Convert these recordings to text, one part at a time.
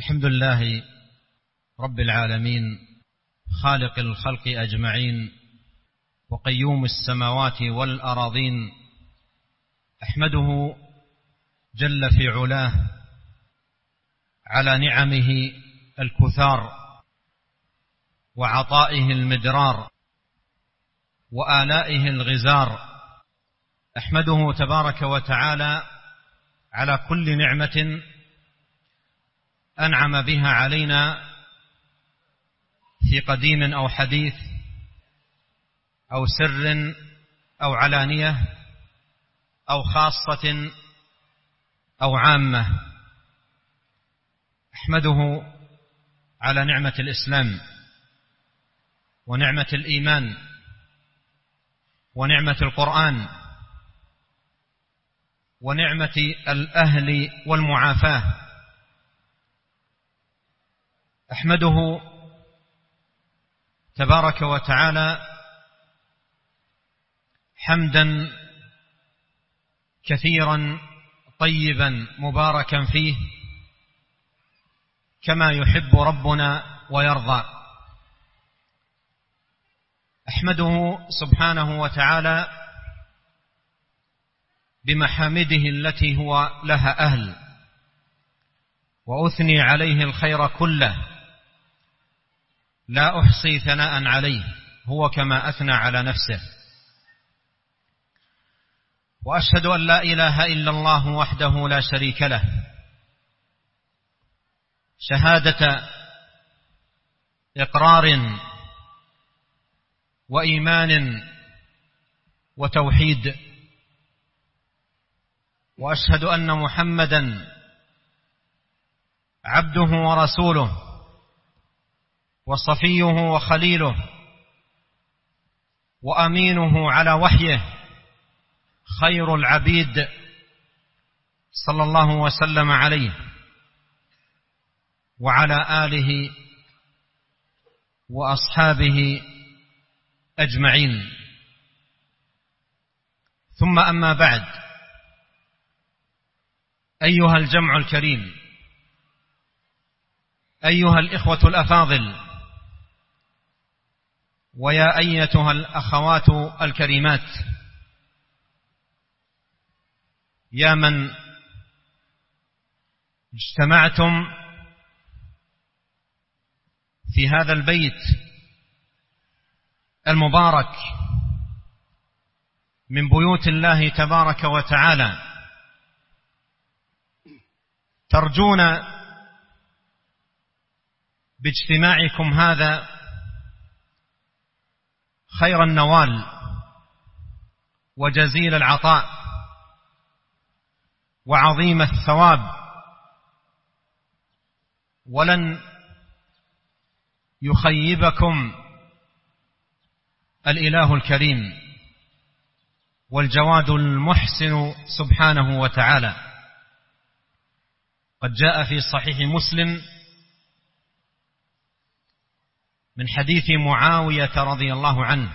الحمد لله رب العالمين خالق الخلق أجمعين وقيوم السماوات والأراضين، أحمده جل في علاه على نعمه الكثار وعطائه المدرار وآلائه الغزار. أحمده تبارك وتعالى على كل نعمة أنعم بها علينا في قديم أو حديث أو سر أو علانية أو خاصة أو عامة. أحمده على نعمة الإسلام ونعمة الإيمان ونعمة القرآن ونعمة الأهل والمعافاة. أحمده تبارك وتعالى حمدا كثيرا طيبا مباركا فيه كما يحب ربنا ويرضى. أحمده سبحانه وتعالى بمحامده التي هو لها أهل، وأثني عليه الخير كله، لا أحصي ثناء عليه، هو كما أثنى على نفسه. وأشهد أن لا إله إلا الله وحده لا شريك له، شهادة إقرار وإيمان وتوحيد. وأشهد أن محمدا عبده ورسوله وصفيه وخليله وأمينه على وحيه، خير العبيد صلى الله وسلم عليه وعلى آله وأصحابه أجمعين. ثم أما بعد، أيها الجمع الكريم، أيها الإخوة الأفاضل، ويا أيتها الأخوات الكريمات، يا من اجتمعتم في هذا البيت المبارك من بيوت الله تبارك وتعالى، ترجون باجتماعكم هذا خير النوال وجزيل العطاء وعظيم الثواب، ولن يخيبكم الإله الكريم والجواد المحسن سبحانه وتعالى. قد جاء في صحيح مسلم من حديث معاوية رضي الله عنه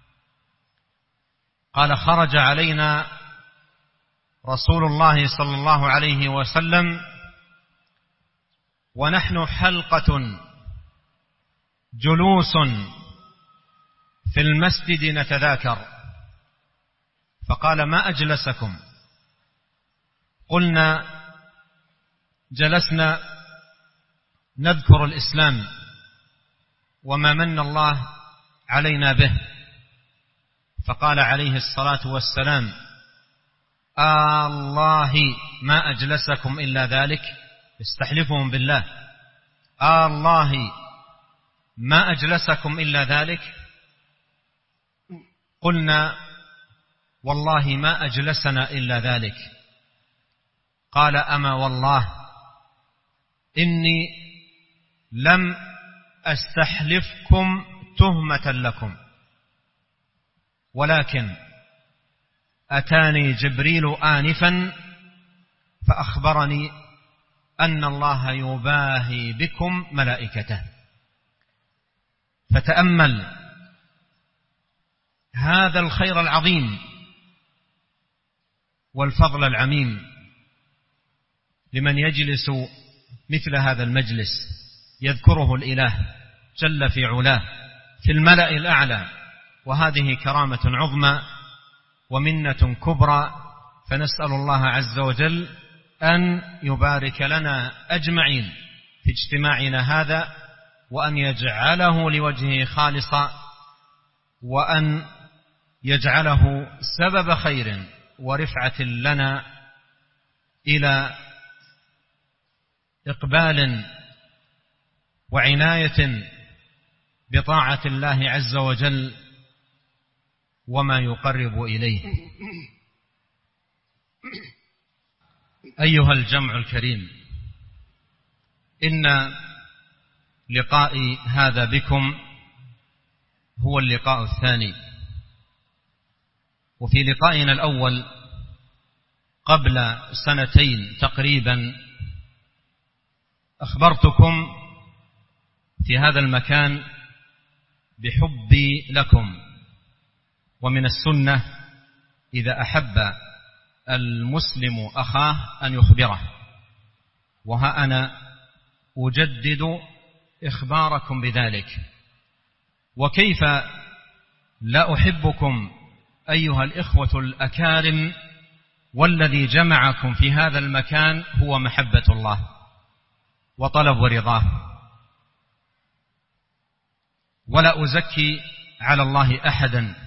قال: خرج علينا رسول الله صلى الله عليه وسلم ونحن حلقة جلوس في المسجد نتذاكر، فقال: ما أجلسكم؟ قلنا: جلسنا نذكر الإسلام وما من الله علينا به. فقال عليه الصلاة والسلام: الله ما أجلسكم إلا ذلك. استحلفهم بالله: الله ما أجلسكم إلا ذلك. قلنا: والله ما أجلسنا إلا ذلك. قال: أما والله إني لم أستحلفكم تهمة لكم، ولكن أتاني جبريل آنفا فأخبرني أن الله يباهي بكم ملائكته. فتأمل هذا الخير العظيم والفضل العميم لمن يجلس مثل هذا المجلس يذكره الإله جل في علاه في الملأ الأعلى، وهذه كرامة عظمى ومنة كبرى، فنسأل الله عز وجل أن يبارك لنا أجمعين في اجتماعنا هذا، وأن يجعله لوجهه خالصا، وأن يجعله سبب خير ورفعة لنا إلى إقبال وعناية بطاعة الله عز وجل وما يقرب إليه. أيها الجمع الكريم، إن لقائي هذا بكم هو اللقاء الثاني، وفي لقائنا الأول قبل سنتين تقريبا أخبرتكم في هذا المكان بحبي لكم، ومن السنة إذا أحب المسلم أخاه أن يخبره، وها أنا أجدد إخباركم بذلك. وكيف لا أحبكم أيها الإخوة الأكارم، والذي جمعكم في هذا المكان هو محبة الله وطلب رضاه، ولا أزكي على الله أحدا،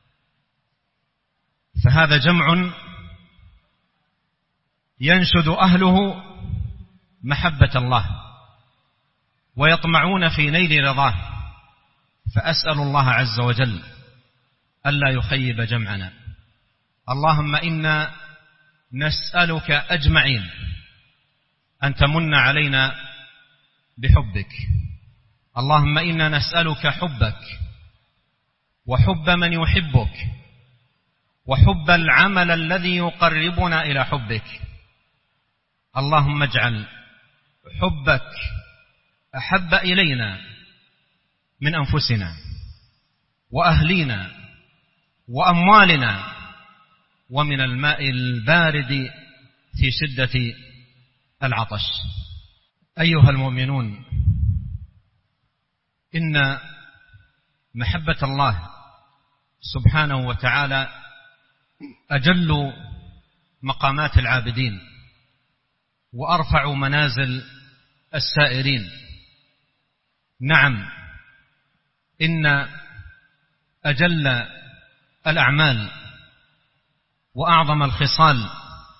فهذا جمع ينشد أهله محبة الله ويطمعون في نيل رضاه، فأسأل الله عز وجل ألا يخيب جمعنا. اللهم إنا نسألك أجمعين أن تمن علينا بحبك. اللهم إنا نسألك حبك وحب من يحبك وحب العمل الذي يقربنا إلى حبك. اللهم اجعل حبك أحب إلينا من أنفسنا وأهلينا وأموالنا ومن الماء البارد في شدة العطش. أيها المؤمنون، إن محبة الله سبحانه وتعالى أجل مقامات العابدين وأرفع منازل السائرين. نعم، إن أجل الأعمال وأعظم الخصال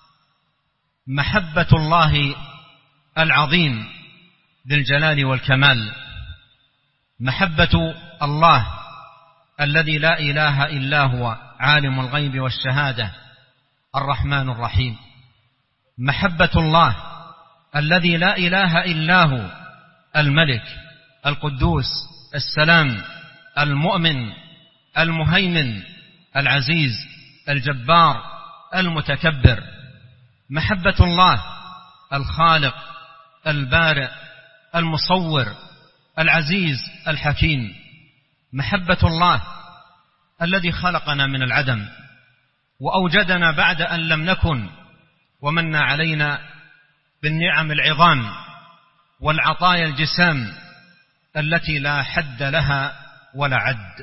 محبة الله العظيم ذي الجلال والكمال، محبة الله الذي لا إله إلا هو عالم الغيب والشهادة الرحمن الرحيم، محبة الله الذي لا إله إلا هو الملك القدوس السلام المؤمن المهيمن العزيز الجبار المتكبر، محبة الله الخالق البارئ المصور العزيز الحكيم، محبة الله الذي خلقنا من العدم وأوجدنا بعد أن لم نكن، ومن علينا بالنعم العظام والعطايا الجسام التي لا حد لها ولا عد.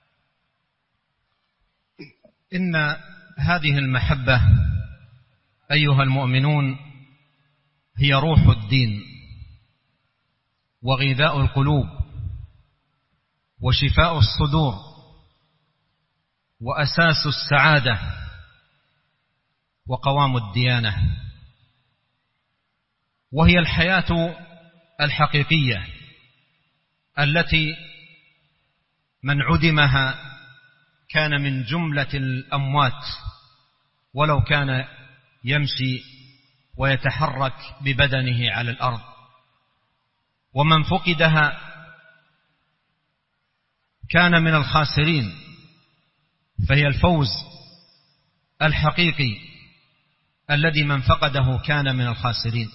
إن هذه المحبة أيها المؤمنون هي روح الدين وغذاء القلوب وشفاء الصدور وأساس السعادة وقوام الديانة، وهي الحياة الحقيقية التي من عدمها كان من جملة الأموات ولو كان يمشي ويتحرك ببدنه على الأرض، ومن فقدها كان من الخاسرين، فهي الفوز الحقيقي الذي من فقده كان من الخاسرين،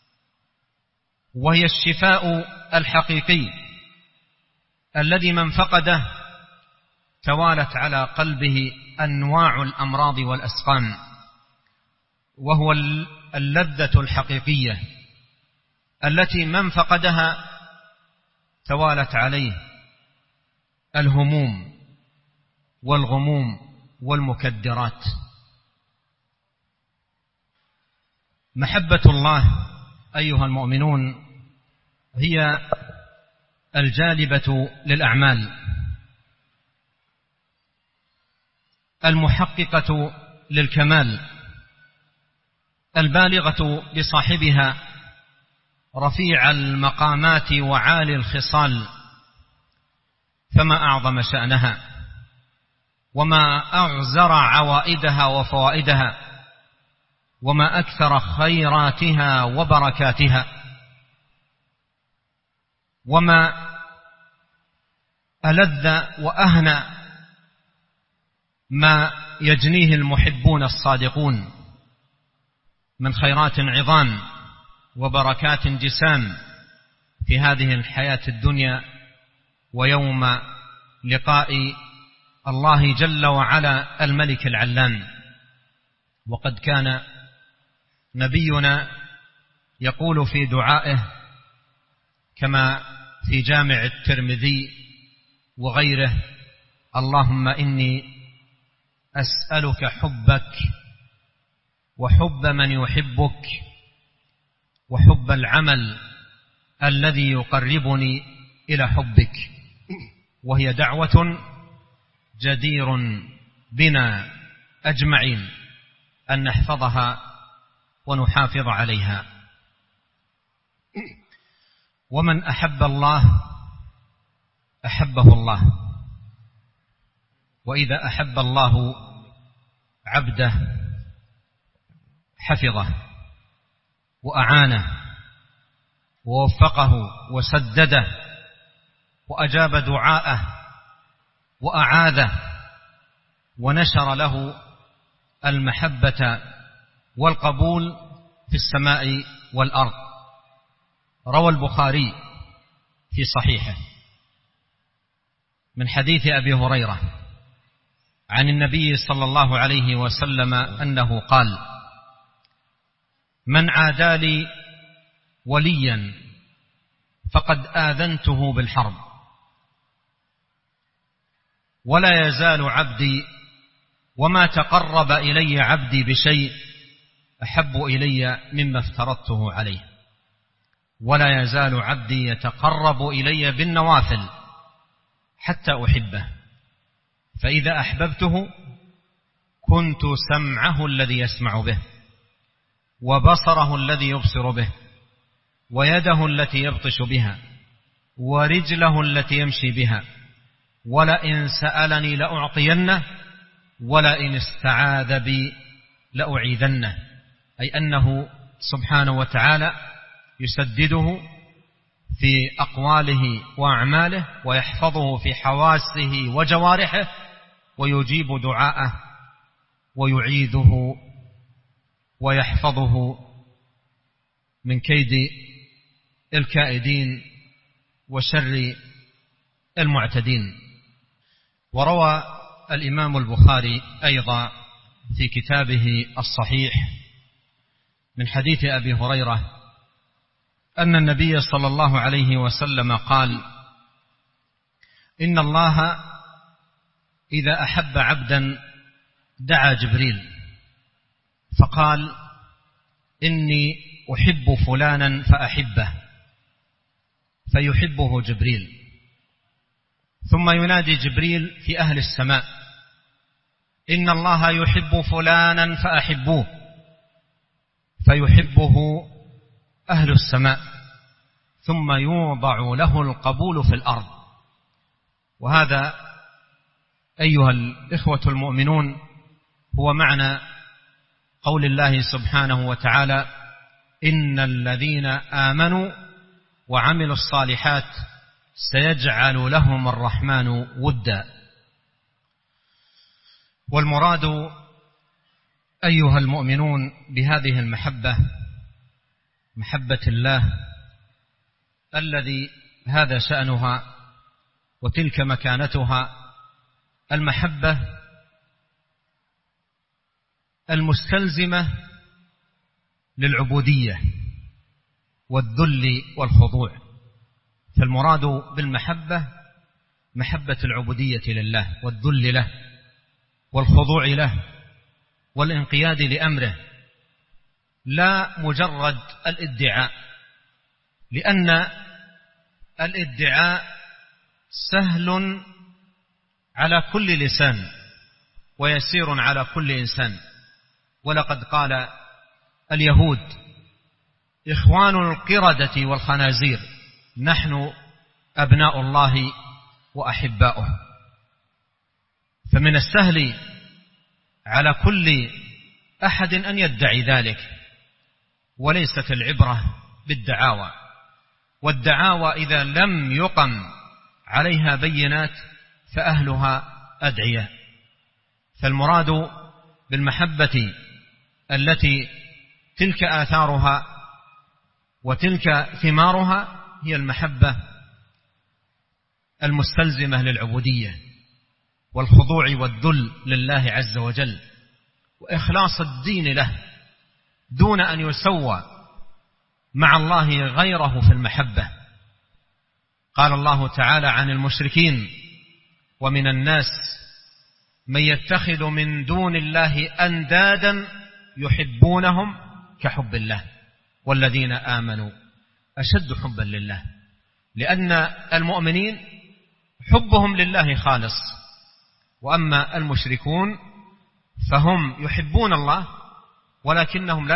وهي الشفاء الحقيقي الذي من فقده توالت على قلبه أنواع الأمراض والأسقام، وهو اللذة الحقيقية التي من فقدها توالت عليه الهموم والغموم والمكدرات. محبة الله أيها المؤمنون هي الجالبة للأعمال، المحققة للكمال، البالغة لصاحبها رفيع المقامات وعالي الخصال، فما أعظم شأنها وما أغزر عوائدها وفوائدها وما أكثر خيراتها وبركاتها وما ألذ وأهنى ما يجنيه المحبون الصادقون من خيرات عظام وبركات جسام في هذه الحياة الدنيا ويوم لقاء الله جل وعلا الملك العلام. وقد كان نبينا يقول في دعائه كما في جامع الترمذي وغيره: اللهم إني أسألك حبك وحب من يحبك وحب العمل الذي يقربني إلى حبك. وهي دعوة جدير بنا أجمعين أن نحفظها ونحافظ عليها. ومن أحب الله أحبه الله، وإذا أحب الله عبده حفظه وأعانه ووفقه وسدده وأجاب دعاءه وأعاذه ونشر له المحبة والقبول في السماء والأرض. روى البخاري في صحيحه من حديث أبي هريرة عن النبي صلى الله عليه وسلم أنه قال: من عادى لي وليا فقد آذنته بالحرب، ولا يزال عبدي وما تقرب إلي عبدي بشيء أحب إلي مما افترضته عليه، ولا يزال عبدي يتقرب إلي بالنوافل حتى أحبه، فإذا أحببته كنت سمعه الذي يسمع به وبصره الذي يبصر به ويده التي يبطش بها ورجله التي يمشي بها، ولئن سألني لأعطينه ولئن استعاذ بي لأعيذنه. أي أنه سبحانه وتعالى يسدده في أقواله وأعماله ويحفظه في حواسه وجوارحه ويجيب دعاءه ويعيذه ويحفظه من كيد الكائدين وشر المعتدين. وروى الإمام البخاري أيضا في كتابه الصحيح من حديث أبي هريرة أن النبي صلى الله عليه وسلم قال: إن الله إذا أحب عبدا دعا جبريل فقال: إني أحب فلانا فأحبه، فيحبه جبريل، ثم ينادي جبريل في أهل السماء: إن الله يحب فلانا فأحبوه، فيحبه أهل السماء، ثم يوضع له القبول في الأرض. وهذا أيها الإخوة المؤمنون هو معنى قول الله سبحانه وتعالى: إن الذين آمنوا وعملوا الصالحات سيجعل لهم الرحمن ودا. والمراد أيها المؤمنون بهذه المحبة محبة الله الذي هذا شأنها وتلك مكانتها، المحبة المستلزمة للعبودية والذل والخضوع. فالمراد بالمحبة محبة العبودية لله والذل له والخضوع له والانقياد لأمره، لا مجرد الادعاء، لأن الادعاء سهل على كل لسان ويسير على كل إنسان. ولقد قال اليهود إخوان القردة والخنازير نحن أبناء الله وأحباؤه. فمن السهل على كل أحد أن يدعي ذلك، وليست العبرة بالدعاوى، والدعاوى إذا لم يقم عليها بينات فأهلها أدعياء. فالمراد بالمحبة التي تلك آثارها وتلك ثمارها هي المحبة المستلزمة للعبودية والخضوع والذل لله عز وجل، وإخلاص الدين له دون أن يسوى مع الله غيره في المحبة. قال الله تعالى عن المشركين: ومن الناس من يتخذ من دون الله أندادا يحبونهم كحب الله والذين آمنوا أشد حبا لله. لأن المؤمنين حبهم لله خالص، وأما المشركون فهم يحبون الله ولكنهم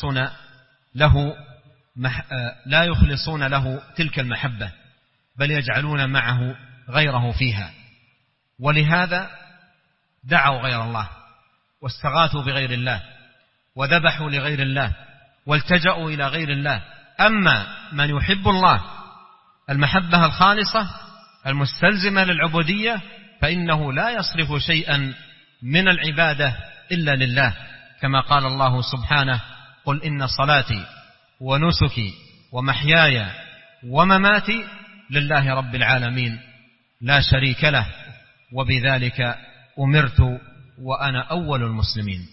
لا يخلصون له تلك المحبة، بل يجعلون معه غيره فيها. ولهذا دعوا غير الله واستغاثوا بغير الله وذبحوا لغير الله والتجأوا إلى غير الله. أما من يحب الله المحبة الخالصة المستلزمة للعبودية فإنه لا يصرف شيئا من العبادة إلا لله، كما قال الله سبحانه: قل إن صلاتي ونسكي ومحياي ومماتي لله رب العالمين لا شريك له وبذلك أمرت وأنا أول المسلمين.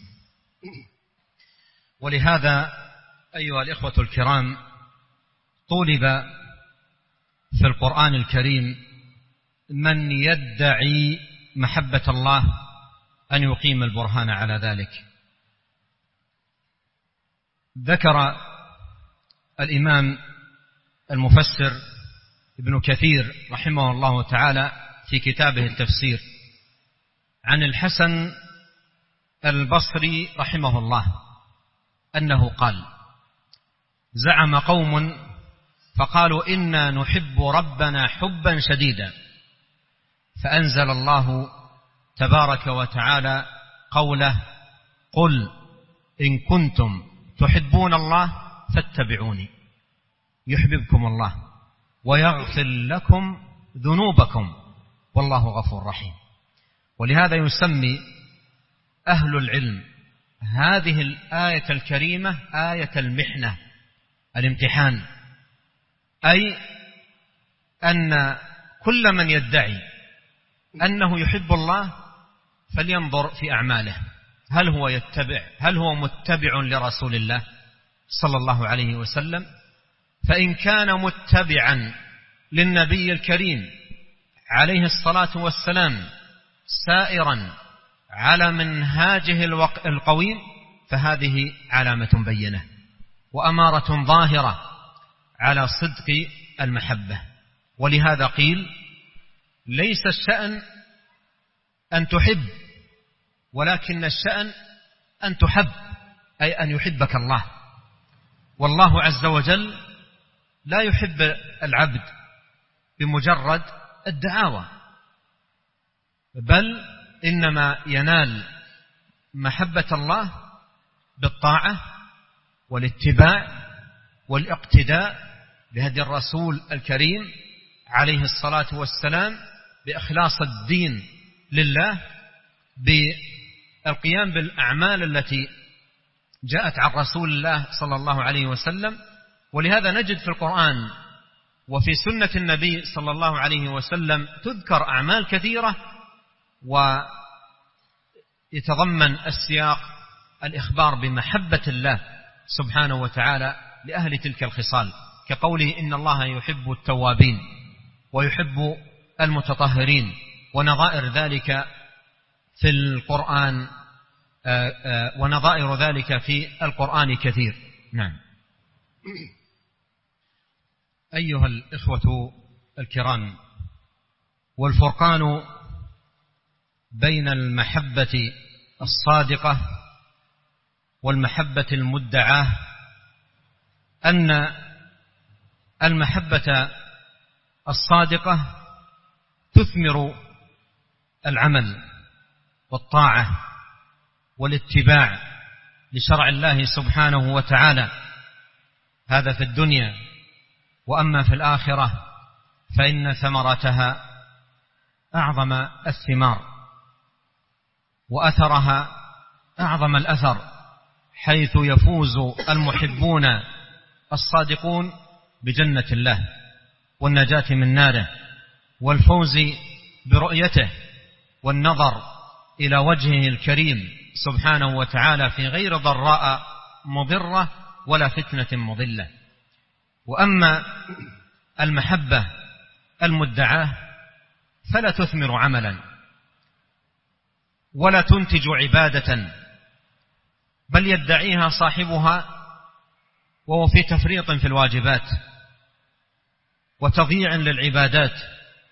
ولهذا أيها الإخوة الكرام طولب في القرآن الكريم من يدعي محبة الله أن يقيم البرهان على ذلك. ذكر الإمام المفسر ابن كثير رحمه الله تعالى في كتابه التفسير عن الحسن البصري رحمه الله أنه قال: زعم قوم فقالوا إنا نحب ربنا حبا شديدا، فأنزل الله تبارك وتعالى قوله: قل إن كنتم تحبون الله فاتبعوني يحببكم الله ويغفر لكم ذنوبكم والله غفور رحيم. ولهذا يسمي أهل العلم هذه الآية الكريمة آية المحنة، الامتحان، أي أن كل من يدعي أنه يحب الله فلينظر في أعماله، هل هو متبع لرسول الله صلى الله عليه وسلم؟ فإن كان متبعا للنبي الكريم عليه الصلاة والسلام سائرا على منهاجه القويم فهذه علامة بينة وأمارة ظاهرة على صدق المحبة. ولهذا قيل: ليس الشأن أن تحب، ولكن الشأن أن تحب، أي أن يحبك الله. والله عز وجل لا يحب العبد بمجرد الدعاوى، بل إنما ينال محبة الله بالطاعة والاتباع والاقتداء بهدي الرسول الكريم عليه الصلاة والسلام، بإخلاص الدين لله، بالقيام بالأعمال التي جاءت عن رسول الله صلى الله عليه وسلم. ولهذا نجد في القرآن وفي سنة النبي صلى الله عليه وسلم تذكر أعمال كثيرة، ويتضمن السياق الإخبار بمحبة الله سبحانه وتعالى لأهل تلك الخصال. كقوله إن الله يحب التوابين ويحب المتطهرين ونظائر ذلك في القرآن، ونظائر ذلك في القرآن كثير. نعم. أيها الإخوة الكرام، والفرقان بين المحبة الصادقة والمحبة المدعاة أن المحبة الصادقة تثمر العمل والطاعة والاتباع لشرع الله سبحانه وتعالى، هذا في الدنيا. وأما في الآخرة فإن ثمرتها أعظم الثمار وأثرها أعظم الأثر، حيث يفوز المحبون الصادقون بجنة الله والنجاة من ناره والفوز برؤيته والنظر إلى وجهه الكريم سبحانه وتعالى في غير ضراء مضرة ولا فتنة مضلة. وأما المحبة المدعاة فلا تثمر عملا ولا تنتج عبادة، بل يدعيها صاحبها وهو في تفريط في الواجبات وتضييع للعبادات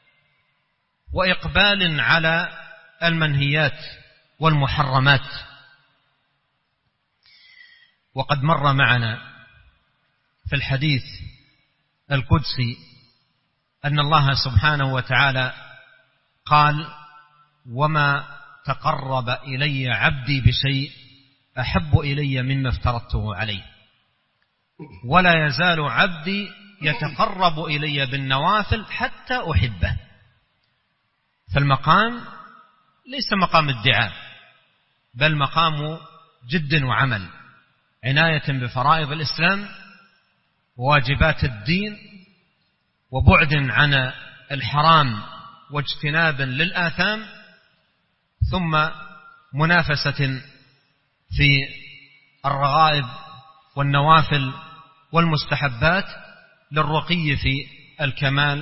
وإقبال على المنهيات والمحرمات. وقد مر معنا في الحديث القدسي أن الله سبحانه وتعالى قال: وما تقرب إلي عبدي بشيء أحب إلي مما افترضته عليه، ولا يزال عبدي يتقرب إلي بالنوافل حتى أحبه. فالمقام ليس مقام ادعاء، بل مقام جد وعمل، عناية بفرائض الإسلام وواجبات الدين، وبعد عن الحرام واجتناب للآثام، ثم منافسة في الرغائب والنوافل والمستحبات للرقي في الكمال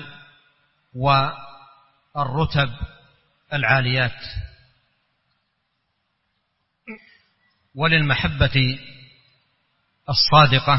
والرتب العاليات. وللمحبة الصادقة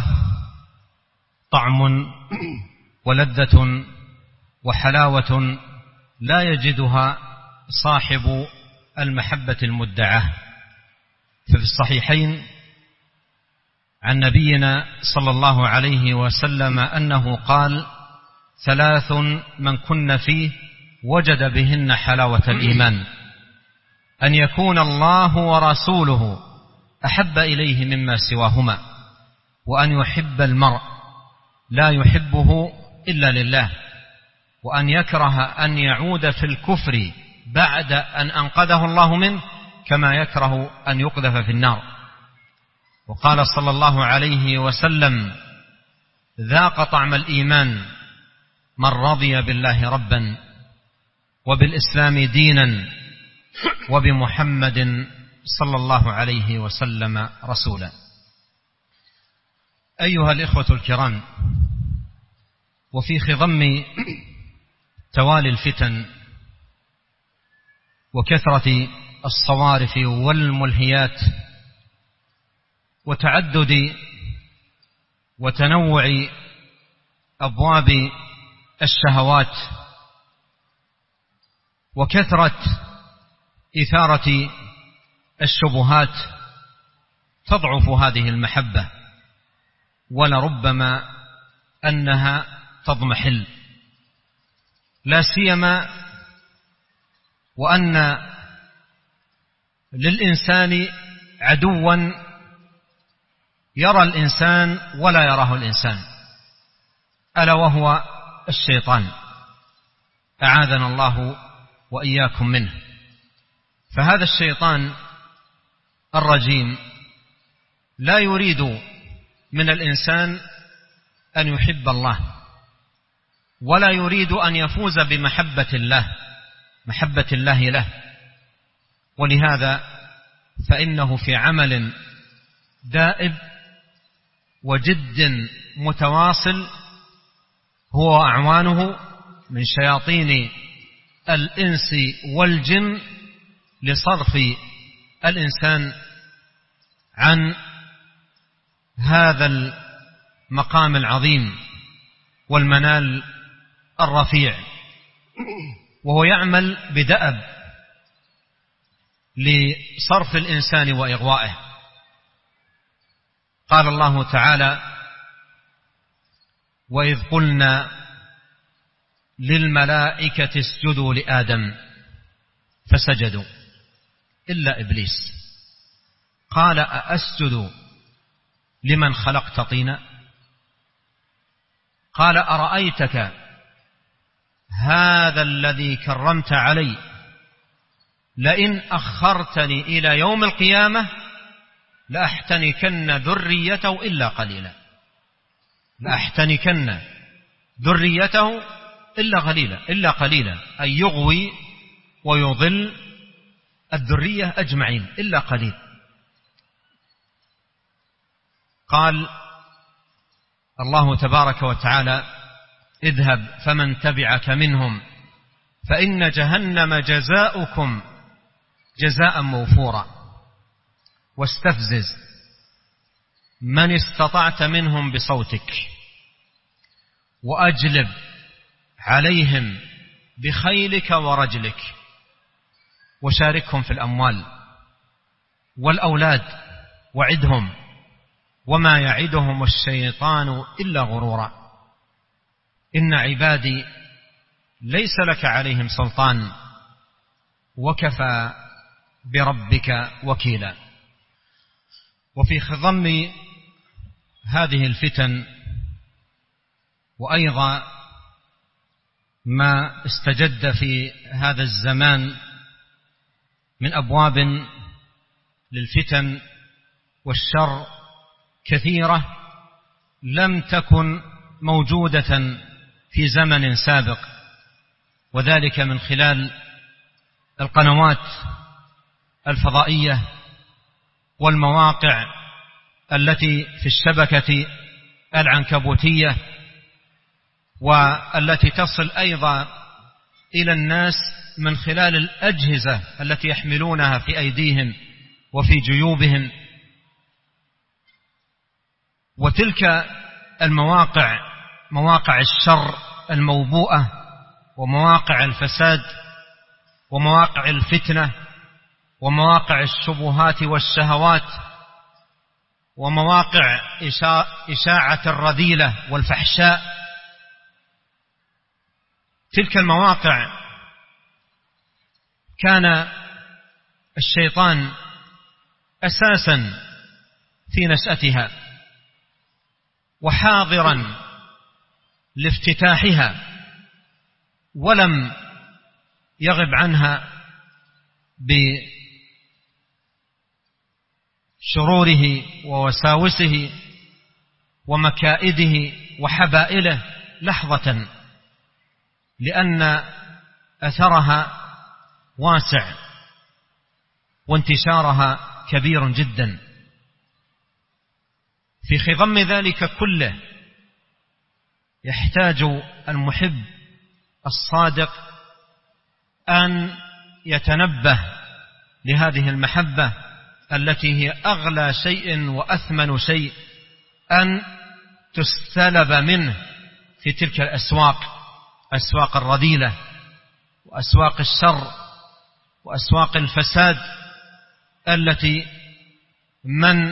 طعم ولذة وحلاوة لا يجدها صاحب المحبة المدعاة. ففي الصحيحين عن نبينا صلى الله عليه وسلم أنه قال: 3 من كن فيه وجد بهن حلاوة الإيمان: أن يكون الله ورسوله أحب إليه مما سواهما، وأن يحب المرء لا يحبه إلا لله، وأن يكره أن يعود في الكفر بعد أن أنقذه الله منه، كما يكره أن يقذف في النار. وقال صلى الله عليه وسلم: ذاق طعم الإيمان من رضي بالله ربا وبالإسلام دينا وبمحمد صلى الله عليه وسلم رسولا. أيها الإخوة الكرام، وفي خضم توالي الفتن وكثرة الصوارف والملهيات وتعدد وتنوع أبواب الشهوات وكثرة إثارة الشبهات، تضعف هذه المحبة، ولربما أنها تضمحل، لا سيما وأن للإنسان عدوا يرى الإنسان ولا يراه الإنسان، ألا وهو الشيطان، أعاذنا الله وإياكم منه. فهذا الشيطان الرجيم لا يريد من الإنسان أن يحب الله، ولا يريد أن يفوز بمحبة الله، محبة الله له. ولهذا فإنه في عمل دائب وجد متواصل هو وأعوانه من شياطين الإنس والجن لصرف الإنسان عن هذا المقام العظيم والمنال الرفيع، وهو يعمل بدأب لصرف الإنسان وإغوائه. قال الله تعالى: وإذ قلنا للملائكة اسجدوا لآدم فسجدوا إلا إبليس قال أأسجد لمن خلقت طينا قال أرأيتك هذا الذي كرمت علي لئن أخرتني إلى يوم القيامة لأحتنكن ذريته إلا قليلا. لأحتنكن ذريته إلا قليلا أي يغوي ويضل الذرية أجمعين إلا قليل. قال الله تبارك وتعالى: اذهب فمن تبعك منهم فإن جهنم جزاؤكم جزاء موفورا واستفزز من استطعت منهم بصوتك وأجلب عليهم بخيلك ورجلك وشاركهم في الأموال والأولاد وعدهم وما يعدهم الشيطان إلا غرورا إن عبادي ليس لك عليهم سلطان وكفى بربك وكيلا. وفي خضم هذه الفتن وأيضا ما استجد في هذا الزمان من أبواب للفتن والشر كثيرة لم تكن موجودة في زمن سابق، وذلك من خلال القنوات الفضائية والمواقع التي في الشبكة العنكبوتية، والتي تصل أيضا إلى الناس من خلال الأجهزة التي يحملونها في أيديهم وفي جيوبهم. وتلك المواقع مواقع الشر الموبوءة ومواقع الفساد ومواقع الفتنة ومواقع الشبهات والشهوات ومواقع إشاعة الرذيلة والفحشاء. تلك المواقع كان الشيطان أساسا في نشأتها وحاضرا لافتتاحها، ولم يغب عنها بشروره ووساوسه ومكائده وحبائله لحظة، لأن أثرها واسع وانتشارها كبير جدا. في خضم ذلك كله يحتاج المحب الصادق أن يتنبه لهذه المحبة التي هي أغلى شيء وأثمن شيء أن تستلب منه في تلك الأسواق، أسواق الرذيلة وأسواق الشر وأسواق الفساد، التي من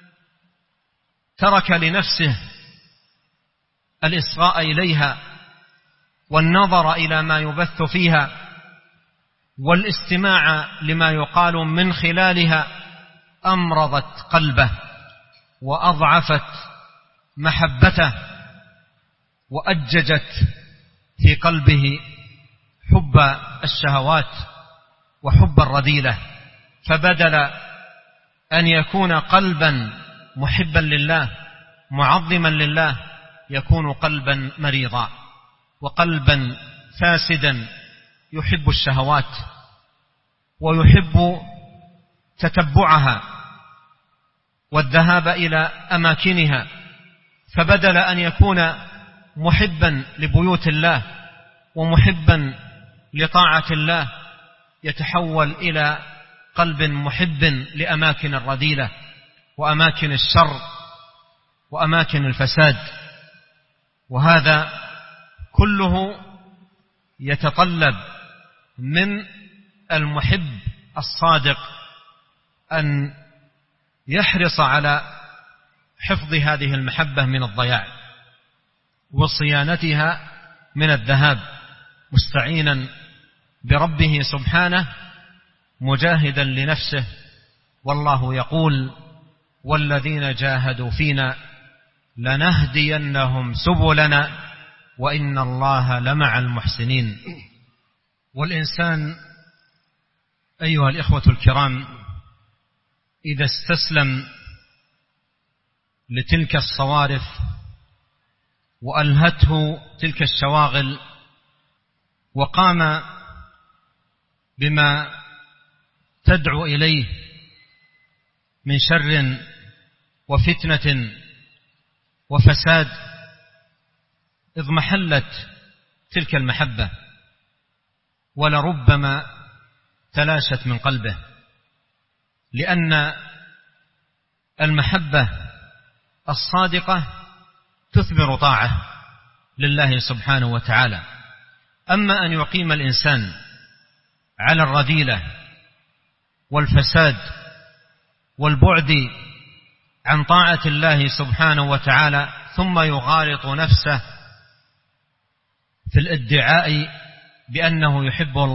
ترك لنفسه الإصغاء إليها والنظر إلى ما يبث فيها والاستماع لما يقال من خلالها أمرضت قلبه وأضعفت محبته وأججت في قلبه حب الشهوات وحب الرذيلة، فبدل أن يكون قلبا محبا لله معظما لله يكون قلبا مريضا وقلبا فاسدا يحب الشهوات ويحب تتبعها والذهاب إلى أماكنها، فبدل أن يكون محبا لبيوت الله ومحبا لطاعة الله يتحول إلى قلب محب لأماكن الرذيلة وأماكن الشر وأماكن الفساد. وهذا كله يتطلب من المحب الصادق أن يحرص على حفظ هذه المحبة من الضياع وصيانتها من الذهاب، مستعينا بربه سبحانه مجاهدا لنفسه. والله يقول: والذين جاهدوا فينا لنهدينهم سبلنا وإن الله لمع المحسنين. والإنسان أيها الإخوة الكرام إذا استسلم لتلك الصوارف وألهته تلك الشواغل وقام بما تدعو إليه من شر وفتنة وفساد، اضمحلت تلك المحبة ولربما تلاشت من قلبه، لأن المحبة الصادقة تثمر طاعة لله سبحانه وتعالى. أما أن يقيم الإنسان على الرذيلة والفساد والبعد عن طاعة الله سبحانه وتعالى ثم يغالط نفسه في الادعاء بأنه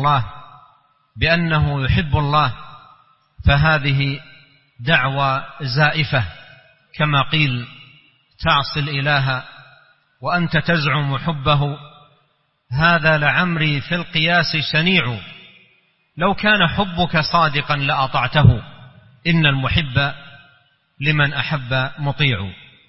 يحب الله فهذه دعوى زائفة، كما قيل: تعصي الإله وأنت تزعم حبه، هذا لعمري في القياس شنيع، لو كان حبك صادقا لأطعته، إن المحب لمن أحب مطيع.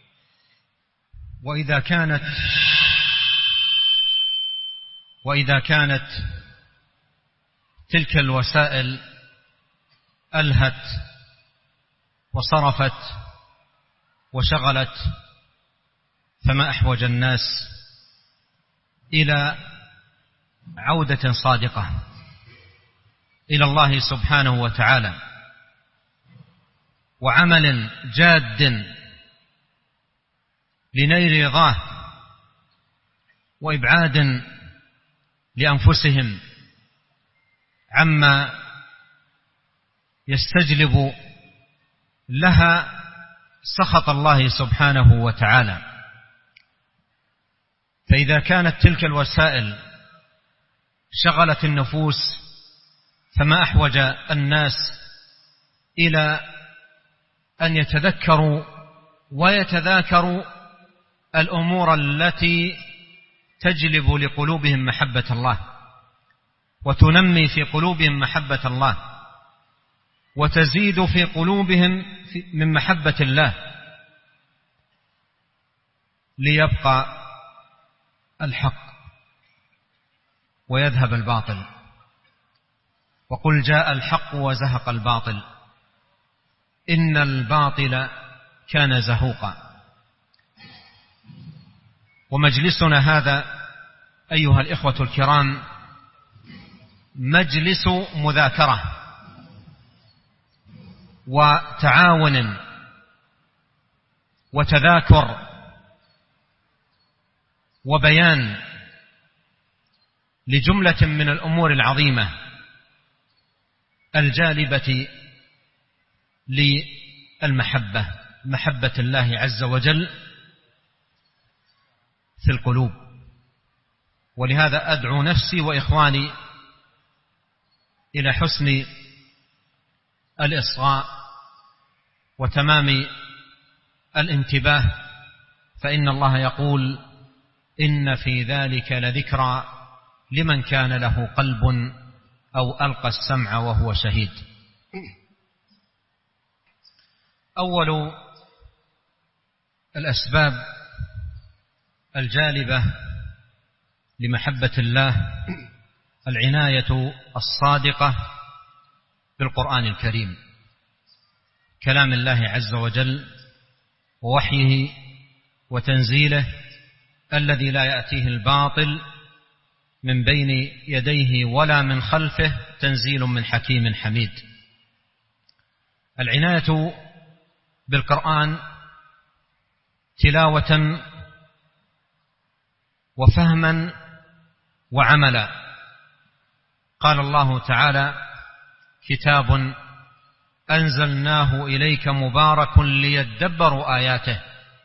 وإذا كانت تلك الوسائل ألهت وصرفت وشغلت، فما أحوج الناس إلى عودة صادقة إلى الله سبحانه وتعالى وعمل جاد لنيل رضاه وإبعاد لأنفسهم عما يستجلب لها سخط الله سبحانه وتعالى. فإذا كانت تلك الوسائل شغلت النفوس، فما أحوج الناس إلى أن يتذكروا ويتذاكروا الأمور التي تجلب لقلوبهم محبة الله وتنمي في قلوبهم محبة الله وتزيد في قلوبهم من محبة الله، ليبقى الحق ويذهب الباطل. وقل جاء الحق وزهق الباطل إن الباطل كان زهوقا. ومجلسنا هذا أيها الإخوة الكرام مجلس مذاكرة وتعاون وتذاكر وبيان لجملة من الأمور العظيمة الجالبة للمحبة، محبة الله عز وجل في القلوب. ولهذا أدعو نفسي وإخواني إلى حسن الإصغاء وتمام الانتباه، فإن الله يقول: إن في ذلك لذكرى لمن كان له قلب أو ألقى السمع وهو شهيد. أول الأسباب الجالبة لمحبة الله العناية الصادقة بالقرآن الكريم، كلام الله عز وجل ووحيه وتنزيله الذي لا يأتيه الباطل من بين يديه ولا من خلفه، تنزيل من حكيم حميد. العناية بالقرآن تلاوة وفهما وعملا. قال الله تعالى: كتاب أنزلناه إليك مبارك ليدبروا آياته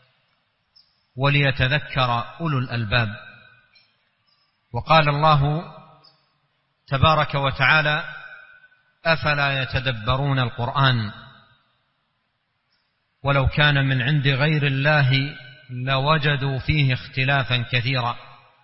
وليتذكر أولو الألباب. وقال الله تبارك وتعالى: أفلا يتدبرون القرآن ولو كان من عند غير الله لوجدوا فيه اختلافا كثيرا.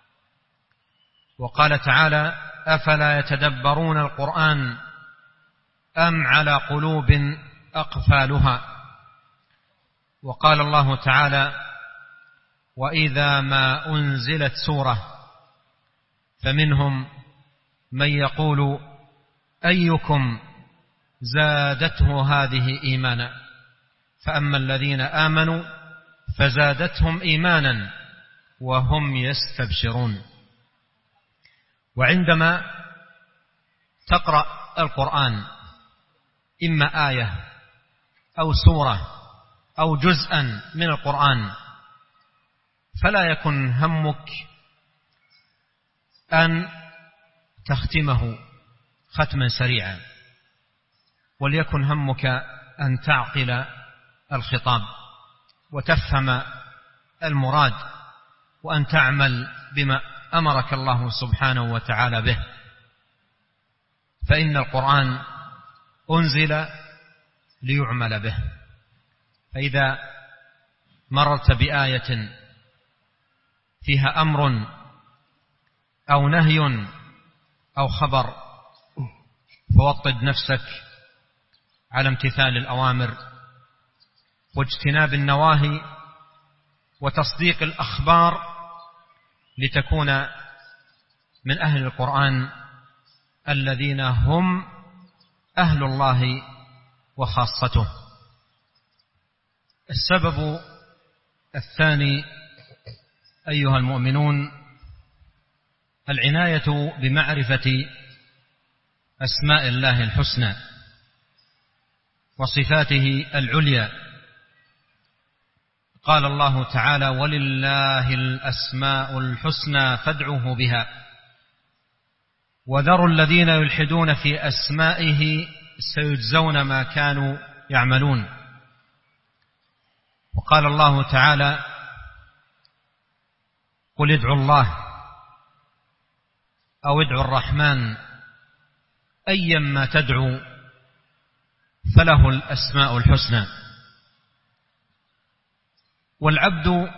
وقال تعالى: أفلا يتدبرون القرآن أم على قلوب أقفالها. وقال الله تعالى: وإذا ما أنزلت سورة فمنهم من يقول أيكم زادته هذه إيمانا، فأما الذين آمنوا فزادتهم إيمانا وهم يستبشرون. وعندما تقرأ القرآن إما آية أو سورة أو جزءا من القرآن، فلا يكن همك أن تختمه ختما سريعا، وليكن همك أن تعقل الخطاب وتفهم المراد وأن تعمل بما أمرك الله سبحانه وتعالى به. فإن القرآن أنزل ليعمل به، فإذا مررت بآية فيها أمر أو نهي أو خبر فوطد نفسك على امتثال الأوامر واجتناب النواهي وتصديق الأخبار، لتكون من أهل القرآن الذين هم أهل الله وخاصته. السبب الثاني أيها المؤمنون العناية بمعرفة أسماء الله الحسنى وصفاته العليا. قال الله تعالى: ولله الأسماء الحسنى فادعوه بها وذروا الذين يلحدون في أسمائه سيجزون ما كانوا يعملون. وقال الله تعالى: قل ادعوا الله أو ادعوا الرحمن أيما تدعوا فله الأسماء الحسنى. والعبد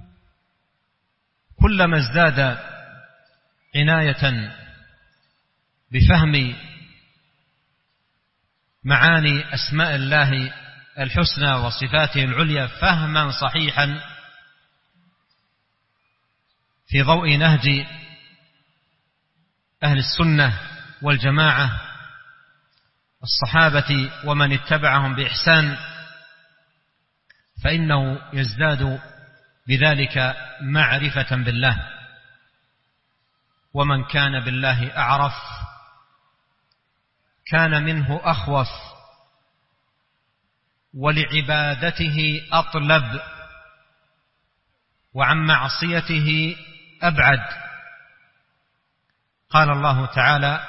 كلما ازداد عناية بفهم معاني أسماء الله الحسنى وصفاته العليا فهما صحيحا في ضوء نهج أهل السنة والجماعة الصحابة ومن اتبعهم بإحسان، فإنه يزداد بذلك معرفة بالله. ومن كان بالله أعرف كان منه أخوف ولعبادته أطلب وعن معصيته أبعد. قال الله تعالى: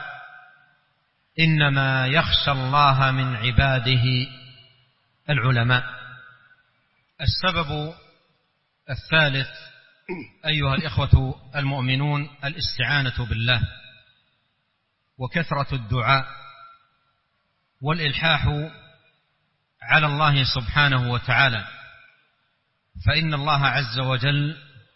إنما يخشى الله من عباده العلماء. السبب الثالث أيها الإخوة المؤمنون الاستعانة بالله وكثرة الدعاء والإلحاح على الله سبحانه وتعالى. فإن الله عز وجل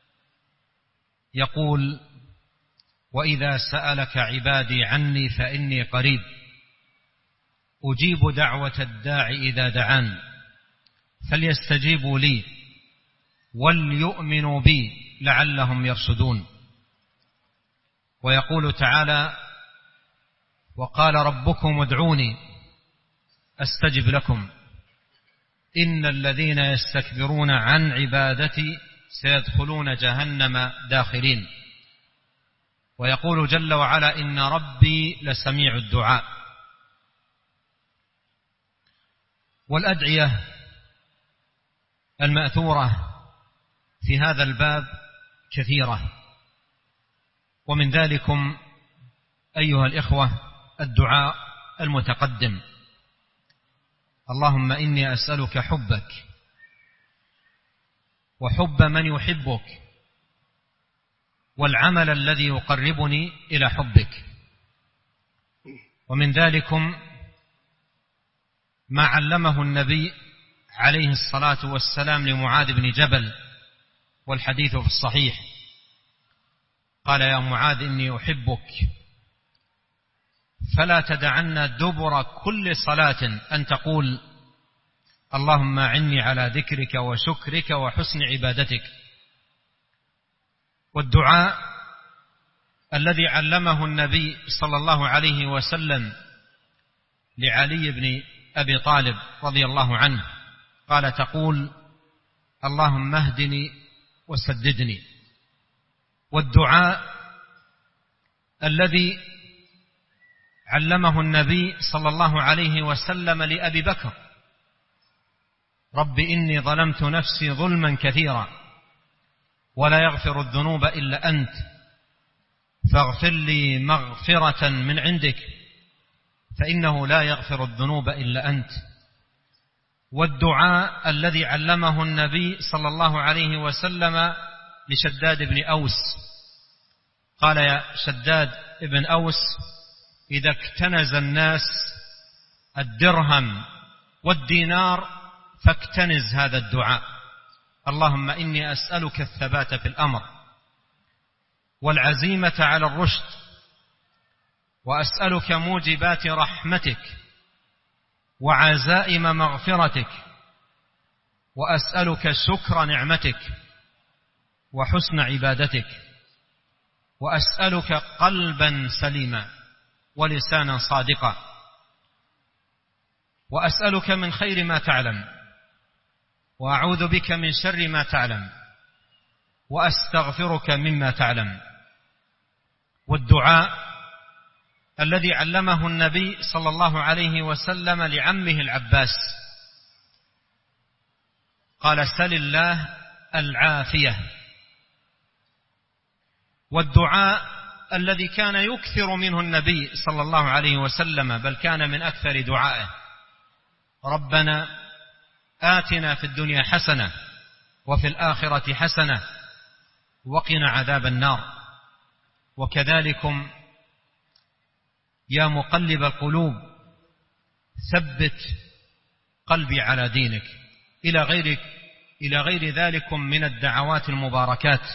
يقول: وإذا سألك عبادي عني فإني قريب أجيب دعوة الداع إذا دعان فليستجيبوا لي وليؤمنوا بي لعلهم يرشدون. ويقول تعالى: وقال ربكم ادعوني أستجب لكم إن الذين يستكبرون عن عبادتي سيدخلون جهنم داخرين. ويقول جل وعلا: إن ربي لسميع الدعاء. والأدعية المأثورة في هذا الباب كثيرة، ومن ذلكم أيها الإخوة الدعاء المتقدم: اللهم إني أسألك حبك وحب من يحبك والعمل الذي يقربني إلى حبك. ومن ذلكم ما علمه النبي عليه الصلاة والسلام لمعاذ بن جبل، والحديث في الصحيح، قال: يا معاذ إني أحبك فلا تدعن دبر كل صلاة أن تقول: اللهم أعني على ذكرك وشكرك وحسن عبادتك. والدعاء الذي علمه النبي صلى الله عليه وسلم لعلي بن أبي طالب رضي الله عنه، قال: تقول: اللهم اهدني وسددني. والدعاء الذي علمه النبي صلى الله عليه وسلم لأبي بكر: رب إني ظلمت نفسي ظلما كثيرا ولا يغفر الذنوب إلا أنت فاغفر لي مغفرة من عندك فإنه لا يغفر الذنوب إلا أنت. والدعاء الذي علمه النبي صلى الله عليه وسلم لشداد بن أوس، قال: يا شداد بن أوس، إذا اكتنز الناس الدرهم والدينار فاكتنز هذا الدعاء: اللهم إني أسألك الثبات في الأمر والعزيمة على الرشد، وأسألك موجبات رحمتك وعزائم مغفرتك، وأسألك شكر نعمتك وحسن عبادتك، وأسألك قلبا سليما ولسانا صادقا، وأسألك من خير ما تعلم وأعوذ بك من شر ما تعلم وأستغفرك مما تعلم. والدعاء الذي علمه النبي صلى الله عليه وسلم لعمه العباس، قال: سل الله العافية. والدعاء الذي كان يكثر منه النبي صلى الله عليه وسلم، بل كان من أكثر دعائه: ربنا آتنا في الدنيا حسنة وفي الآخرة حسنة وقنا عذاب النار. وكذلكم يا مقلب القلوب ثبت قلبي على دينك، إلى غير ذلكم من الدعوات المباركات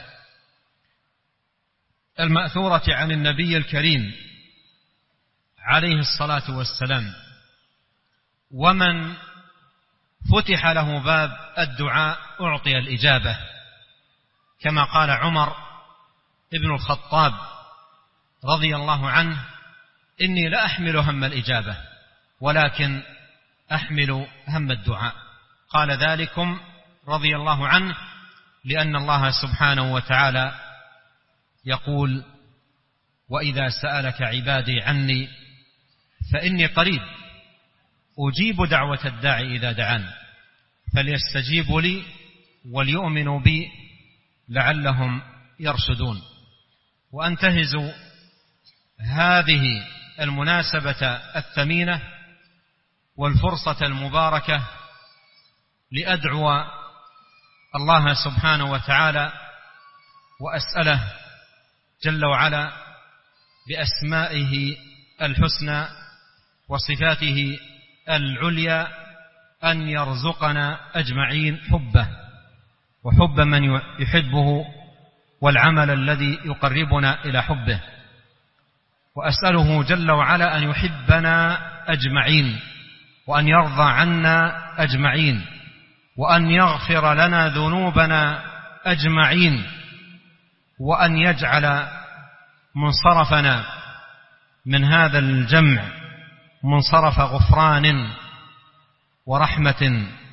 المأثورة عن النبي الكريم عليه الصلاة والسلام. ومن فتح له باب الدعاء أعطي الإجابة، كما قال عمر ابن الخطاب رضي الله عنه: إني لا أحمل هم الإجابة ولكن أحمل هم الدعاء. قال ذلكم رضي الله عنه لأن الله سبحانه وتعالى يقول: وإذا سألك عبادي عني فإني قريب أجيب دعوة الداعي إذا دعان فليستجيبوا لي وليؤمنوا بي لعلهم يرشدون. وأنتهز هذه المناسبة الثمينة والفرصة المباركة لأدعو الله سبحانه وتعالى وأسأله جل وعلا بأسمائه الحسنى وصفاته العليا أن يرزقنا أجمعين حبه وحب من يحبه والعمل الذي يقربنا إلى حبه. وأسأله جل وعلا أن يحبنا أجمعين وأن يرضى عنا أجمعين وأن يغفر لنا ذنوبنا أجمعين وأن يجعل منصرفنا من هذا الجمع منصرف غفران ورحمة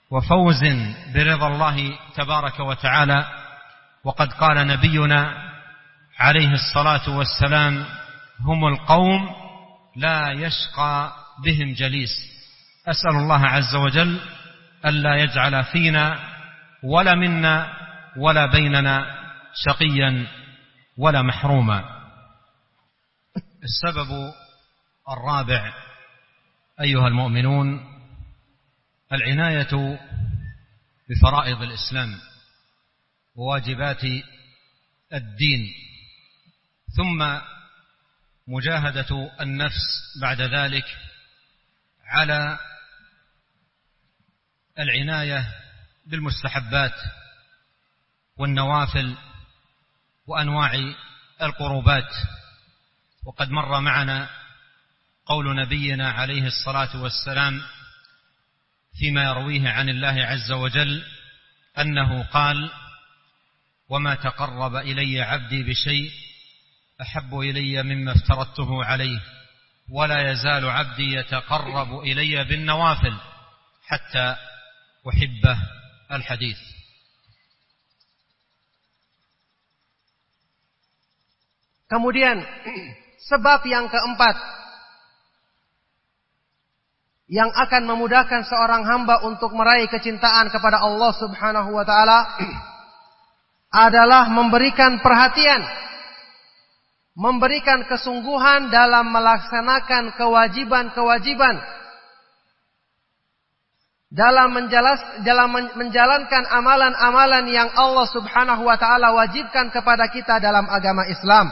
وفوز برضا الله تبارك وتعالى. وقد قال نبينا عليه الصلاة والسلام: هم القوم لا يشقى بهم جليس. أسأل الله عز وجل ألا يجعل فينا ولا منا ولا بيننا شقيا ولا محروما. السبب الرابع أيها المؤمنون العناية بفرائض الإسلام وواجبات الدين، ثم مجاهدة النفس بعد ذلك على العناية بالمستحبات والنوافل وأنواع القربات. وقد مر معنا قول نبينا عليه الصلاة والسلام فيما يرويه عن الله عز وجل أنه قال: وما تقرب إلي عبدي بشيء أحب إلي مما افترضته عليه، ولا يزال عبدي يتقرب إلي بالنوافل حتى أحبه. الحديث. Kemudian sebab yang keempat yang akan memudahkan seorang hamba untuk meraih kecintaan kepada Allah Subhanahu wa taala adalah memberikan perhatian, memberikan kesungguhan dalam melaksanakan kewajiban-kewajiban, dalam menjalankan amalan-amalan yang Allah Subhanahu wa taala wajibkan kepada kita dalam agama Islam.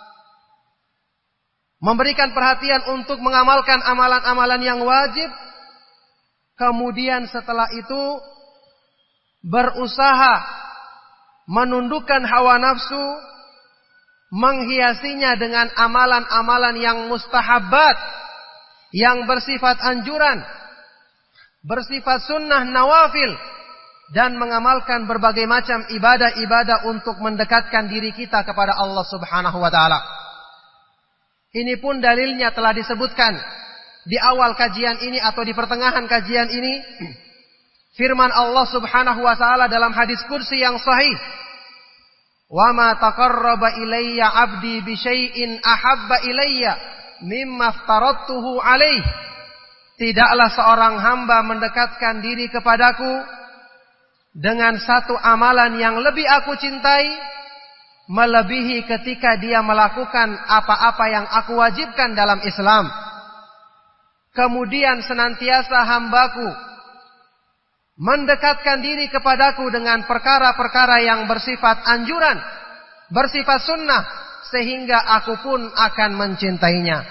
Memberikan perhatian untuk mengamalkan amalan-amalan yang wajib, kemudian setelah itu berusaha menundukkan hawa nafsu, menghiasinya dengan amalan-amalan yang mustahabat, yang bersifat anjuran, bersifat sunnah nawafil, dan mengamalkan berbagai macam ibadah-ibadah untuk mendekatkan diri kita kepada Allah Subhanahu wa taala. Ini pun dalilnya telah disebutkan di awal kajian ini atau di pertengahan kajian ini. Firman Allah Subhanahu wa taala dalam hadis qudsi yang sahih, "Wa ma taqarraba ilayya 'abdi bi syai'in ahabba ilayya mimma aftaradtuhu 'alaihi." Tidaklah seorang hamba mendekatkan diri kepadaku dengan satu amalan yang lebih aku cintai melebihi ketika dia melakukan apa-apa yang aku wajibkan dalam Islam. Kemudian senantiasa hambaku mendekatkan diri kepadaku dengan perkara-perkara yang bersifat anjuran, bersifat sunnah, sehingga aku pun akan mencintainya.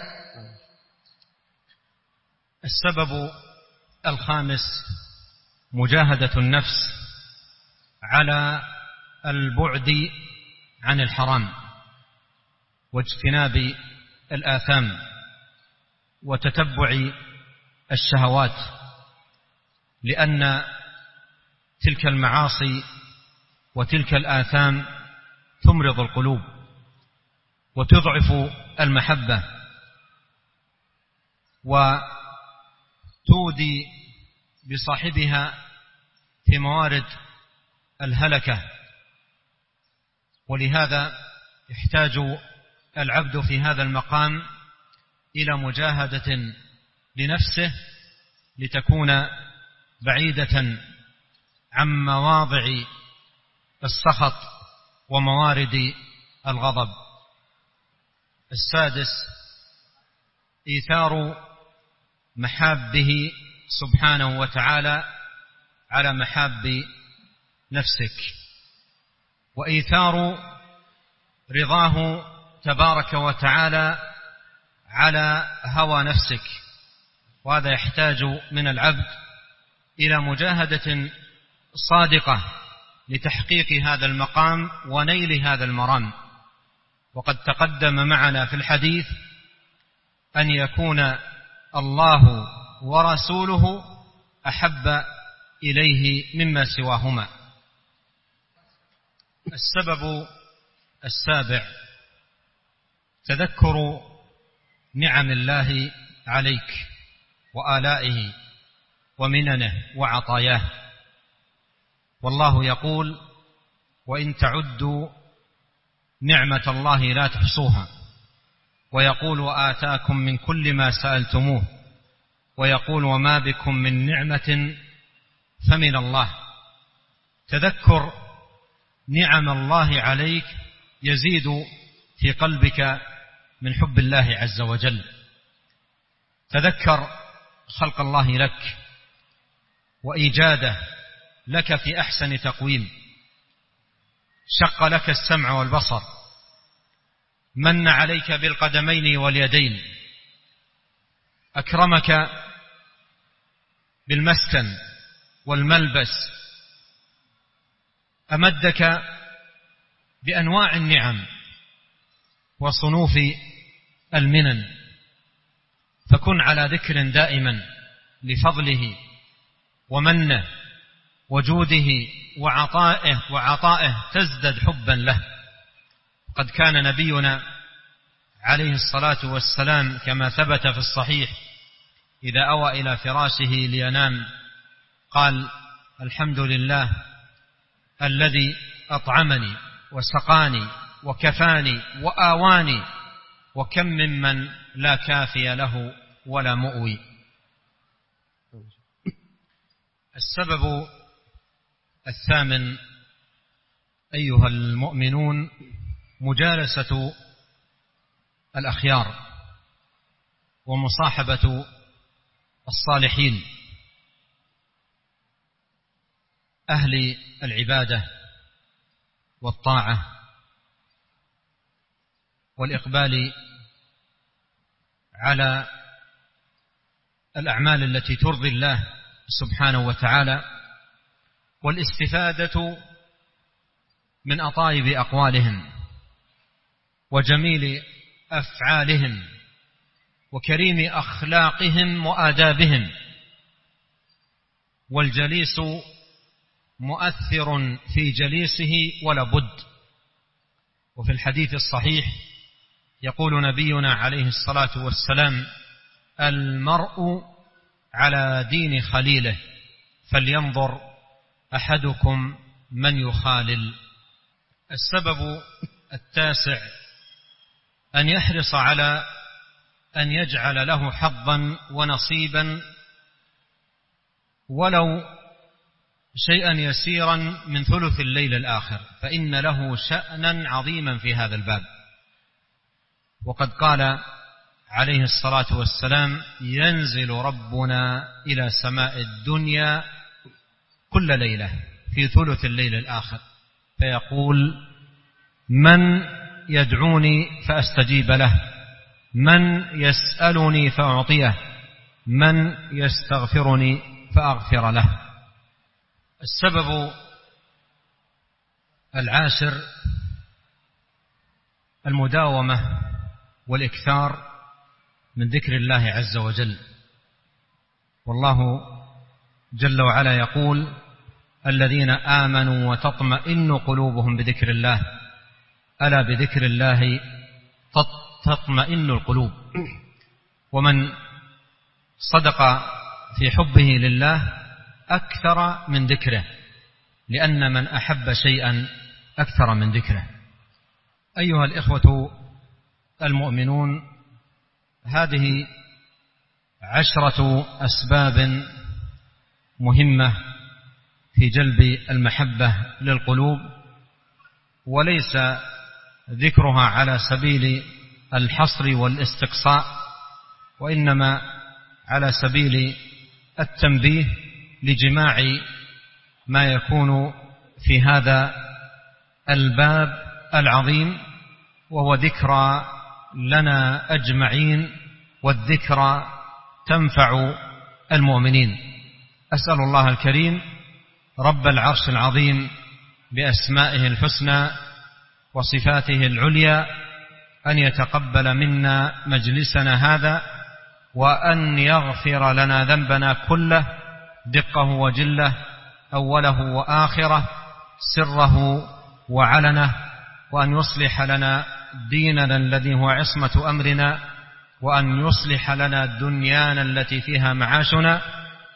السبب الخامس مجاهدة النفس على البعد عن الحرام واجتناب الآثام وتتبع الشهوات، لأن تلك المعاصي وتلك الآثام تمرض القلوب وتضعف المحبة وتودي بصاحبها في موارد الهلكة. ولهذا يحتاج العبد في هذا المقام إلى مجاهدة لنفسه لتكون بعيدة عن مواضع السخط وموارد الغضب. السادس إيثار محابه سبحانه وتعالى على محاب نفسك، وإيثار رضاه تبارك وتعالى على هوى نفسك. وهذا يحتاج من العبد إلى مجاهدة صادقة لتحقيق هذا المقام ونيل هذا المرام. وقد تقدم معنا في الحديث أن يكون الله ورسوله أحب إليه مما سواهما. السبب السابع تذكر نعم الله عليك وآلائه ومننه وعطاياه، والله يقول: وإن تعدوا نعمة الله لا تحصوها. ويقول: وآتاكم من كل ما سألتموه. ويقول: وما بكم من نعمة فمن الله. تذكر نعم الله عليك يزيد في قلبك من حب الله عز وجل. تذكر خلق الله لك وإيجاده لك في أحسن تقويم. شق لك السمع والبصر، من عليك بالقدمين واليدين، أكرمك بالمسكن والملبس، أمدك بأنواع النعم وصنوف المنن. فكن على ذكر دائما لفضله ومنه وجوده وعطائه تزدد حبا له. قد كان نبينا عليه الصلاة والسلام كما ثبت في الصحيح إذا أوى إلى فراشه لينام قال: الحمد لله الذي أطعمني وسقاني وكفاني وآواني، وكم ممن لا كافي له ولا مؤوي. السبب الثامن أيها المؤمنون مجالسة الأخيار ومصاحبة الصالحين أهل العبادة والطاعة والإقبال على الأعمال التي ترضي الله سبحانه وتعالى، والاستفادة من أطايب أقوالهم وجميل أفعالهم وكريم أخلاقهم وآدابهم. والجليس مؤثر في جليسه ولا بد. وفي الحديث الصحيح يقول نبينا عليه الصلاة والسلام: المرء على دين خليله فلينظر أحدكم من يخالل. السبب التاسع أن يحرص على أن يجعل له حظا ونصيبا ولو شيئا يسيرا من ثلث الليل الآخر، فإن له شأنا عظيما في هذا الباب. وقد قال عليه الصلاة والسلام: ينزل ربنا إلى سماء الدنيا كل ليلة في ثلث الليل الآخر فيقول: من يدعوني فأستجيب له، من يسألني فأعطيه، من يستغفرني فأغفر له. السبب العاشر المداومة والإكثار من ذكر الله عز وجل. والله جل وعلا يقول: الذين آمنوا وتطمئن قلوبهم بذكر الله، ألا بذكر الله تطمئن القلوب. ومن صدق في حبه لله أكثر من ذكره، لأن من أحب شيئا أكثر من ذكره. أيها الإخوة المؤمنون، هذه 10 أسباب مهمة في جلب المحبة للقلوب، وليس ذكرها على سبيل الحصر والاستقصاء، وإنما على سبيل التنبيه لجماع ما يكون في هذا الباب العظيم، وهو ذكرى لنا أجمعين، والذكرى تنفع المؤمنين. أسأل الله الكريم رب العرش العظيم بأسمائه الحسنى وصفاته العليا أن يتقبل منا مجلسنا هذا، وأن يغفر لنا ذنبنا كله، دقه وجله، أوله وآخره، سره وعلنه، وأن يصلح لنا ديننا الذي هو عصمة أمرنا، وأن يصلح لنا دنيانا التي فيها معاشنا،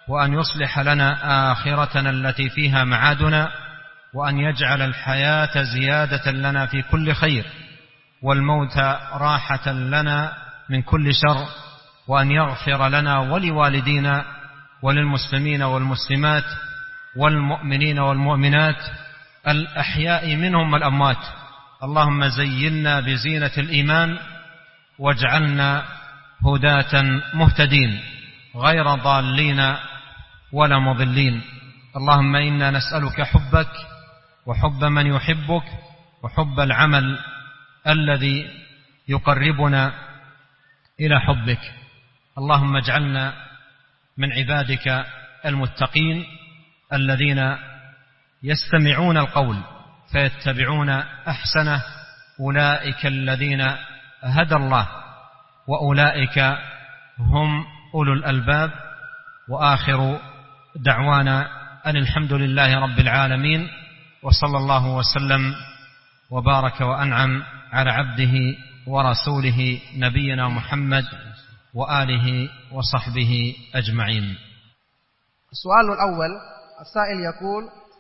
وأن يصلح لنا آخرتنا التي فيها معادنا، وأن يجعل الحياة زيادة لنا في كل خير، والموت راحة لنا من كل شر، وأن يغفر لنا ولوالدينا وللمسلمين والمسلمات والمؤمنين والمؤمنات الأحياء منهم والأموات. اللهم زينا بزينة الإيمان واجعلنا هداة مهتدين غير ضالين ولا مضلين. اللهم إنا نسألك حبك وحب من يحبك وحب العمل الذي يقربنا إلى حبك. اللهم اجعلنا من عبادك المتقين الذين يستمعون القول فيتبعون أحسنه، أولئك الذين هدى الله وأولئك هم أولو الألباب. وآخر دعوانا أن الحمد لله رب العالمين، وصلى الله وسلم وبارك وأنعم على عبده ورسوله نبينا محمد وآله وصحبه أجمعين. السؤال الأول، السائل يقول: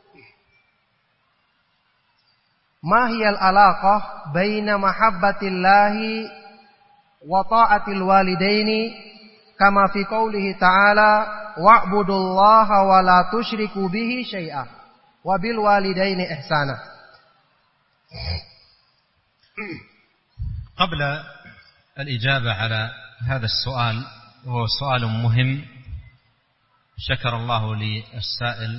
ما هي العلاقة بين محبة الله وطاعة الوالدين كما في قوله تعالى: واعبدوا الله ولا تشركوا به شيئا وبالوالدين إحسانا. قبل الإجابة على هذا السؤال، وهو سؤال مهم شكر الله للسائل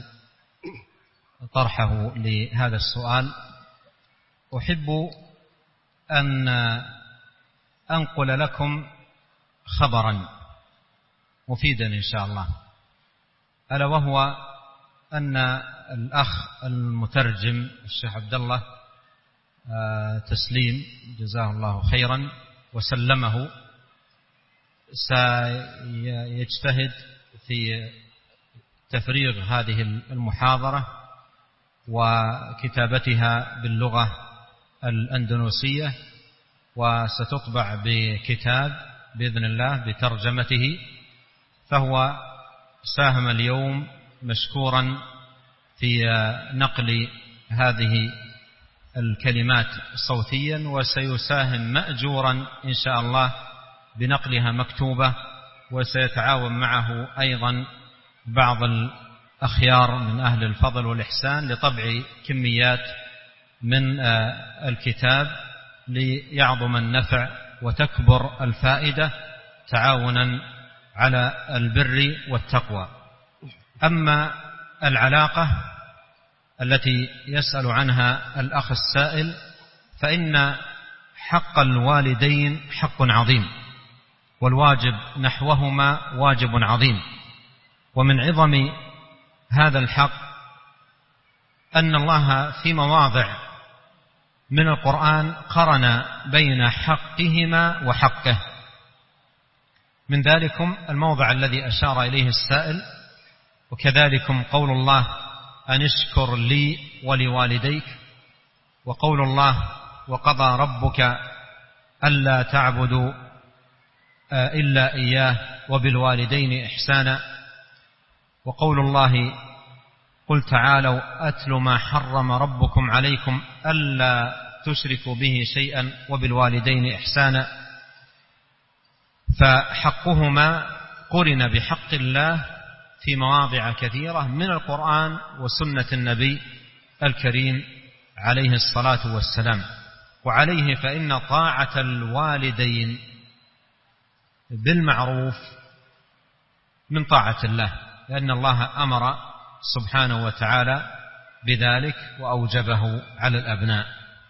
طرحه لهذا السؤال، أحب أن أنقل لكم خبرا مفيدا إن شاء الله، ألا وهو أن الأخ المترجم الشيخ عبد الله تسليم جزاه الله خيرا وسلمه سيجتهد في تفريغ هذه المحاضرة وكتابتها باللغة الأندونيسية، وستطبع بكتاب بإذن الله بترجمته. فهو ساهم اليوم مشكورا في نقل هذه الكلمات صوتيا، وسيساهم مأجورا إن شاء الله بنقلها مكتوبة، وسيتعاون معه أيضا بعض الأخيار من أهل الفضل والإحسان لطبع كميات من الكتاب ليعظم النفع وتكبر الفائدة تعاونا على البر والتقوى. أما العلاقة التي يسأل عنها الأخ السائل، فإن حق الوالدين حق عظيم، والواجب نحوهما واجب عظيم. ومن عظم هذا الحق أن الله في مواضع من القرآن قرن بين حقهما وحقه. من ذلكم الموضع الذي أشار إليه السائل، وكذلكم قول الله: أن اشكر لي ولوالديك، وقول الله: وقضى ربك ألا تعبدوا إلا إياه وبالوالدين إحسانا، وقول الله: قل تعالوا أتل ما حرم ربكم عليكم ألا تشركوا به شيئا وبالوالدين إحسانا. فحقهما قرن بحق الله في مواضع كثيرة من القرآن وسنة النبي الكريم عليه الصلاة والسلام. وعليه فإن طاعة الوالدين بالمعروف من طاعة الله، لأن الله أمر سبحانه وتعالى بذلك وأوجبه على الأبناء.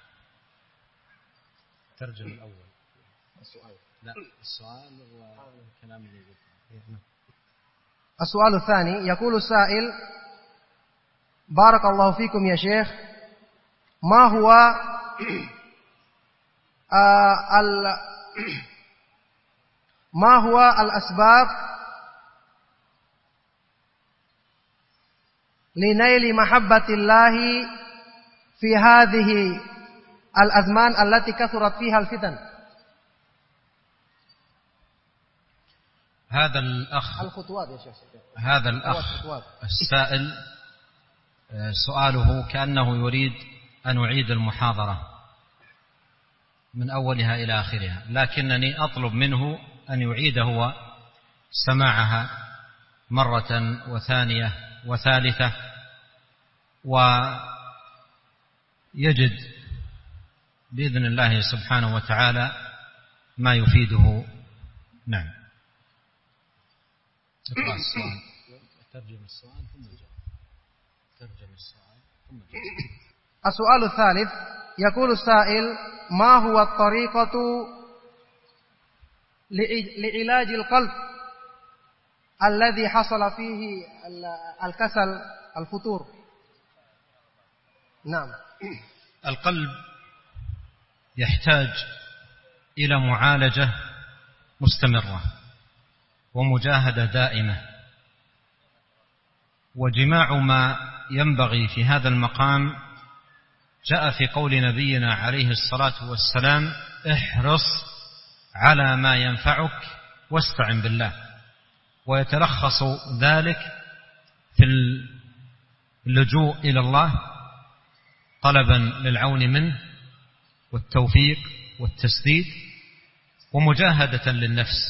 ترجم الأول لا السؤال والكلام اللي قلته. السؤال الثاني، يقول السائل: بارك الله فيكم يا شيخ، ما هو الأسباب لنيل محبة الله في هذه الأزمان التي كثرت فيها الفتن؟ هذا الأخ الخطوات يا شيخ. هذا الأخ السائل سؤاله كأنه يريد أن أعيد المحاضرة من أولها إلى آخرها، لكنني أطلب منه أن يعيد هو سماعها مرة وثانية وثالثة ويجد بإذن الله سبحانه وتعالى ما يفيده. نعم. اقرأ السؤال. ترجم السؤال ثم الجواب. السؤال الثالث يقول السائل: ما هو الطريقة لعلاج القلب الذي حصل فيه الكسل الفتور؟ نعم. القلب يحتاج إلى معالجة مستمرة ومجاهدة دائمة، وجماع ما ينبغي في هذا المقام جاء في قول نبينا عليه الصلاة والسلام: احرص على ما ينفعك واستعن بالله. ويتلخص ذلك في اللجوء إلى الله طلبا للعون منه والتوفيق والتسديد، ومجاهدة للنفس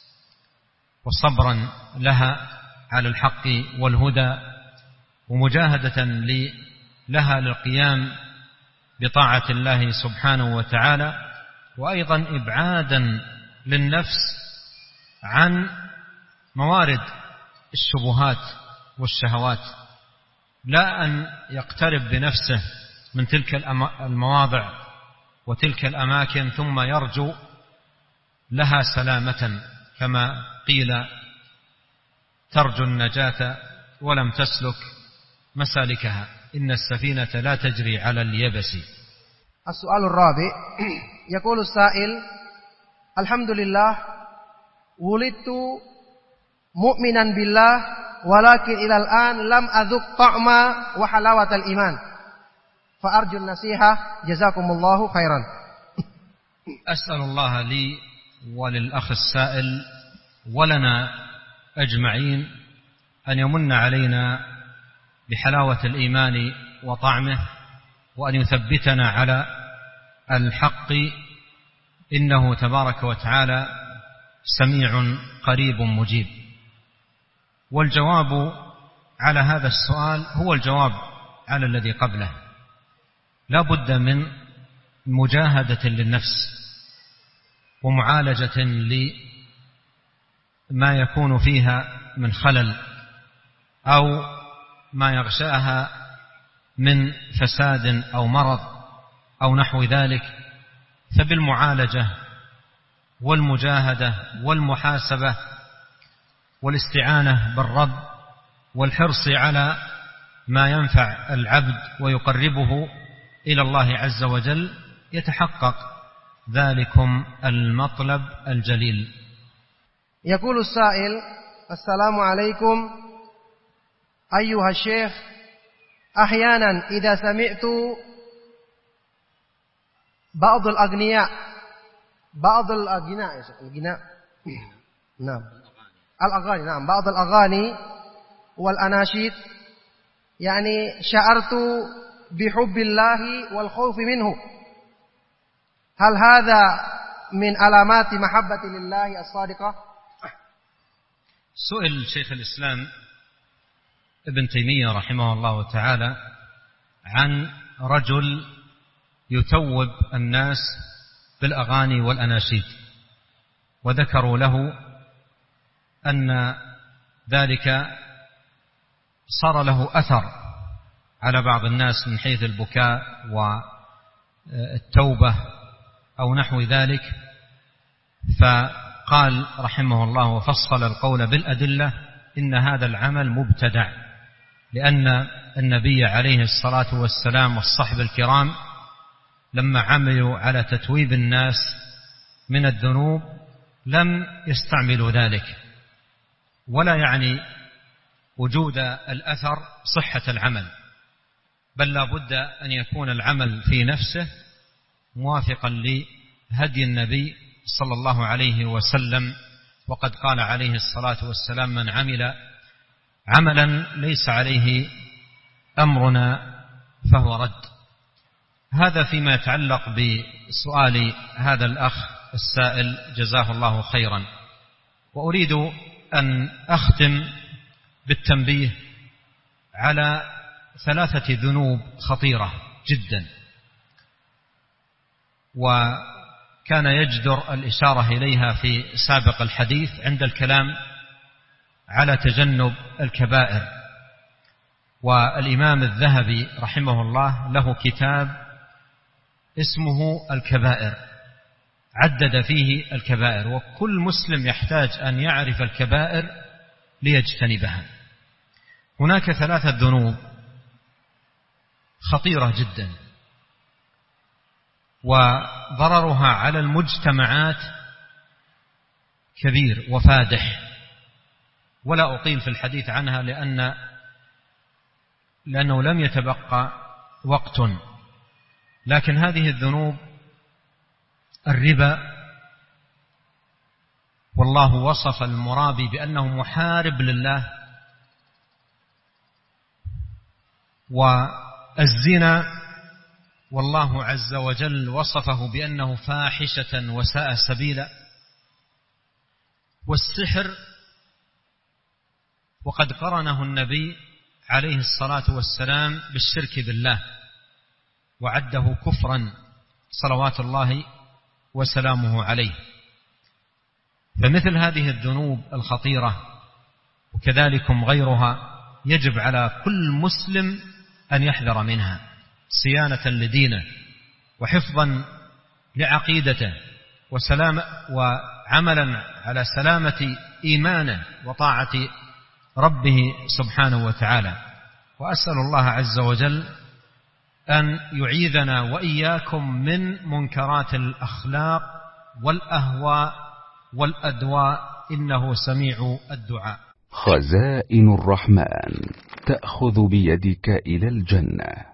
وصبرا لها على الحق والهدى، ومجاهدة لها للقيام بطاعة الله سبحانه وتعالى، وأيضا إبعادا للنفس عن موارد الشبهات والشهوات، لا أن يقترب بنفسه من تلك المواضع وتلك الأماكن ثم يرجو لها سلامة، كما قيل: ترجو النجاة ولم تسلك مسالكها، إن السفينة لا تجري على اليبس. السؤال الرابع يقول السائل: الحمد لله ولدت مؤمنا بالله ولكن إلى الآن لم أذق طعم وحلاوة الإيمان، فأرجو النصيحة جزاكم الله خيرا. أسأل الله لي وللأخ السائل ولنا أجمعين أن يمن علينا بحلاوة الإيمان وطعمه، وأن يثبتنا على الحق، إنه تبارك وتعالى سميع قريب مجيب. والجواب على هذا السؤال هو الجواب على الذي قبله: لا بد من مجاهدة للنفس ومعالجة لما يكون فيها من خلل أو ما يغشاها من فساد أو مرض أو نحو ذلك، فبالمعالجة والمجاهدة والمحاسبة والاستعانة بالرب والحرص على ما ينفع العبد ويقربه إلى الله عز وجل يتحقق ذلكم المطلب الجليل. يقول السائل: السلام عليكم أيها الشيخ، أحيانا إذا سمعت بعض الأغنياء بعض الأغاني والأناشيد يعني شعرت بحب الله والخوف منه، هل هذا من علامات محبة لله الصادقة؟ سئل شيخ الإسلام ابن تيمية رحمه الله تعالى عن رجل يتوب الناس بالأغاني والأناشيد، وذكروا له أن ذلك صار له أثر على بعض الناس من حيث البكاء والتوبة أو نحو ذلك، فقال رحمه الله وفصل القول بالأدلة: إن هذا العمل مبتدع، لأن النبي عليه الصلاة والسلام والصحب الكرام لما عملوا على تتويب الناس من الذنوب لم يستعملوا ذلك، ولا يعني وجود الأثر صحة العمل، بل لا بد أن يكون العمل في نفسه موافقا لهدي النبي صلى الله عليه وسلم وقد قال عليه الصلاة والسلام: من عمل عملا ليس عليه أمرنا فهو رد. هذا فيما يتعلق بسؤال هذا الأخ السائل جزاه الله خيرا. وأريد أن أختم بالتنبيه على 3 ذنوب خطيرة جدا، وكان يجدر الإشارة إليها في سابق الحديث عند الكلام على تجنب الكبائر. والإمام الذهبي رحمه الله له كتاب اسمه الكبائر، عدد فيه الكبائر، وكل مسلم يحتاج أن يعرف الكبائر ليجتنبها. هناك 3 ذنوب خطيرة جدا، وضررها على المجتمعات كبير وفادح، ولا أطيل في الحديث عنها لأنه لم يتبقى وقت. لكن هذه الذنوب: الربا، والله وصف المرابي بأنه محارب لله، والزنا، والله عز وجل وصفه بأنه فاحشة وساء سبيلا، والسحر، وقد قرنه النبي عليه الصلاة والسلام بالشرك بالله وعده كفرا صلوات الله وسلامه عليه. فمثل هذه الذنوب الخطيرة وكذلكم غيرها يجب على كل مسلم أن يحذر منها صيانة لدينه وحفظا لعقيدته وعملا على سلامة إيمانه وطاعة ربه سبحانه وتعالى. وأسأل الله عز وجل أن يعيذنا وإياكم من منكرات الأخلاق والأهواء والأدواء، إنه سميع الدعاء. خزائن الرحمن تأخذ بيدك إلى الجنة.